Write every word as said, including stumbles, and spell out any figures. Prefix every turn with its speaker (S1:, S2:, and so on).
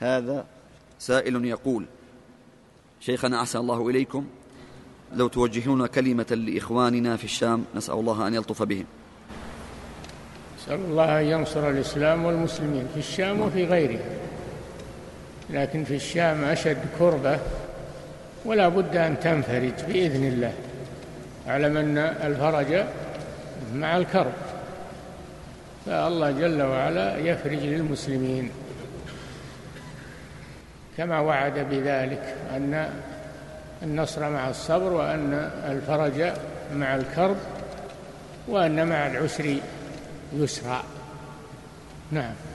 S1: هذا سائل يقول: شيخنا أحسن الله إليكم، لو توجهون كلمة لإخواننا في الشام نسأل الله أن يلطف بهم.
S2: نسأل الله أن ينصر الإسلام والمسلمين في الشام وفي غيرها، لكن في الشام أشد كربة ولا بد أن تنفرج بإذن الله. أعلم أن الفرج مع الكرب، فالله جل وعلا يفرج للمسلمين كما وعد بذلك، أن النصر مع الصبر، وأن الفرج مع الكرب، وأن مع العسر يسرا. نعم.